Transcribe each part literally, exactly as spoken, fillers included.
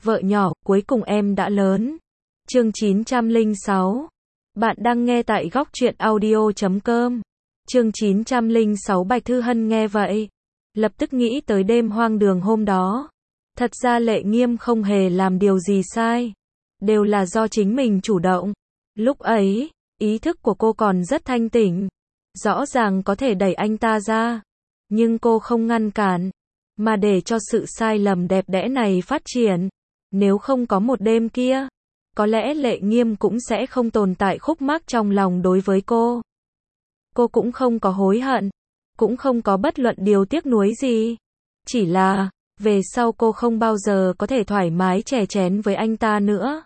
Vợ nhỏ, cuối cùng em đã lớn. Chương chín trăm lẻ sáu. Bạn đang nghe tại góc truyện audio chấm com. Chương chín trăm lẻ sáu. Bạch Thư Hân nghe vậy, lập tức nghĩ tới đêm hoang đường hôm đó. Thật ra Lệ Nghiêm không hề làm điều gì sai, đều là do chính mình chủ động. Lúc ấy, ý thức của cô còn rất thanh tỉnh, rõ ràng có thể đẩy anh ta ra, nhưng cô không ngăn cản, mà để cho sự sai lầm đẹp đẽ này phát triển. Nếu không có một đêm kia, có lẽ Lệ Nghiêm cũng sẽ không tồn tại khúc mắc trong lòng đối với cô. Cô cũng không có hối hận, cũng không có bất luận điều tiếc nuối gì. Chỉ là, về sau cô không bao giờ có thể thoải mái chè chén với anh ta nữa.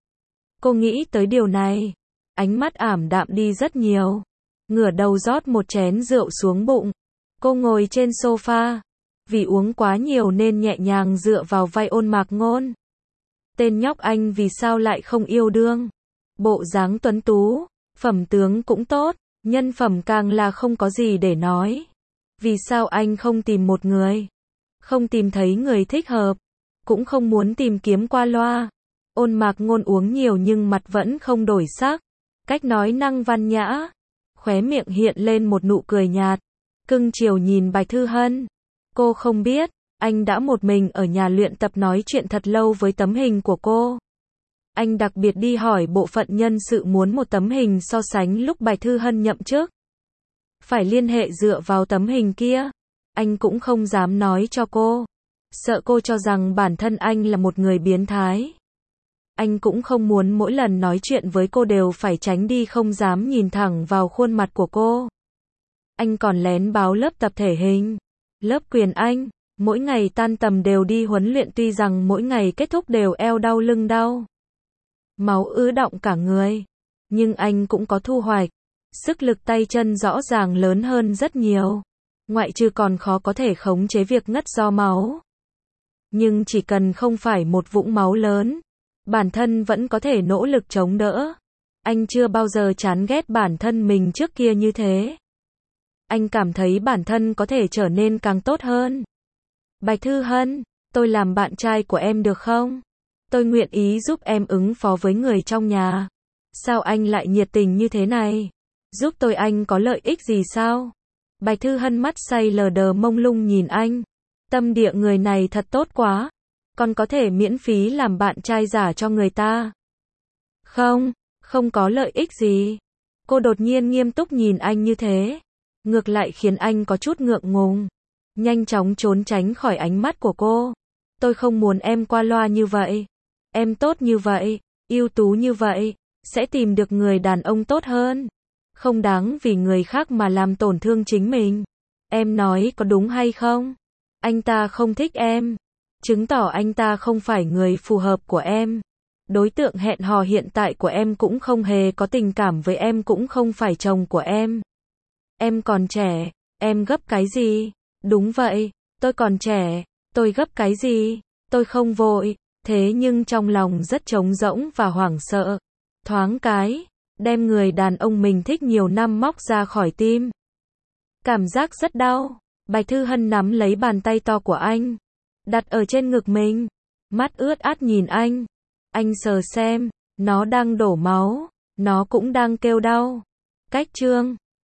Cô nghĩ tới điều này, ánh mắt ảm đạm đi rất nhiều. Ngửa đầu rót một chén rượu xuống bụng. Cô ngồi trên sofa, vì uống quá nhiều nên nhẹ nhàng dựa vào vai Ôn Mạc Ngôn. Tên nhóc anh vì sao lại không yêu đương? Bộ dáng tuấn tú, phẩm tướng cũng tốt, nhân phẩm càng là không có gì để nói. Vì sao anh không tìm một người? Không tìm thấy người thích hợp, cũng không muốn tìm kiếm qua loa. Ôn Mạc Ngôn uống nhiều nhưng mặt vẫn không đổi sắc, cách nói năng văn nhã, khóe miệng hiện lên một nụ cười nhạt, cưng chiều nhìn Bạch Thư Hân. Cô không biết, anh đã một mình ở nhà luyện tập nói chuyện thật lâu với tấm hình của cô. Anh đặc biệt đi hỏi bộ phận nhân sự muốn một tấm hình so sánh lúc Bạch Thư Hân nhậm chức. Phải liên hệ dựa vào tấm hình kia. Anh cũng không dám nói cho cô, sợ cô cho rằng bản thân anh là một người biến thái. Anh cũng không muốn mỗi lần nói chuyện với cô đều phải tránh đi, không dám nhìn thẳng vào khuôn mặt của cô. Anh còn lén báo lớp tập thể hình, lớp quyền Anh, mỗi ngày tan tầm đều đi huấn luyện, tuy rằng mỗi ngày kết thúc đều eo đau lưng đau, máu ứ đọng cả người, nhưng anh cũng có thu hoạch. Sức lực tay chân rõ ràng lớn hơn rất nhiều, ngoại trừ còn khó có thể khống chế việc ngất do máu. Nhưng chỉ cần không phải một vũng máu lớn, bản thân vẫn có thể nỗ lực chống đỡ. Anh chưa bao giờ chán ghét bản thân mình trước kia như thế. Anh cảm thấy bản thân có thể trở nên càng tốt hơn. Bạch Thư Hân, tôi làm bạn trai của em được không? Tôi nguyện ý giúp em ứng phó với người trong nhà. Sao anh lại nhiệt tình như thế này? Giúp tôi anh có lợi ích gì sao? Bạch Thư Hân mắt say lờ đờ mông lung nhìn anh. Tâm địa người này thật tốt quá. Còn có thể miễn phí làm bạn trai giả cho người ta. Không, không có lợi ích gì. Cô đột nhiên nghiêm túc nhìn anh như thế, ngược lại khiến anh có chút ngượng ngùng, nhanh chóng trốn tránh khỏi ánh mắt của cô. Tôi không muốn em qua loa như vậy. Em tốt như vậy, ưu tú như vậy, sẽ tìm được người đàn ông tốt hơn. Không đáng vì người khác mà làm tổn thương chính mình. Em nói có đúng hay không? Anh ta không thích em, chứng tỏ anh ta không phải người phù hợp của em. Đối tượng hẹn hò hiện tại của em cũng không hề có tình cảm với em, cũng không phải chồng của em. Em còn trẻ, em gấp cái gì? Đúng vậy, tôi còn trẻ, tôi gấp cái gì? Tôi không vội, thế nhưng trong lòng rất trống rỗng và hoảng sợ. Thoáng cái, đem người đàn ông mình thích nhiều năm móc ra khỏi tim. Cảm giác rất đau. Bạch Thư Hân nắm lấy bàn tay to của anh, đặt ở trên ngực mình, mắt ướt át nhìn anh. Anh sờ xem, nó đang đổ máu, nó cũng đang kêu đau. Cách chương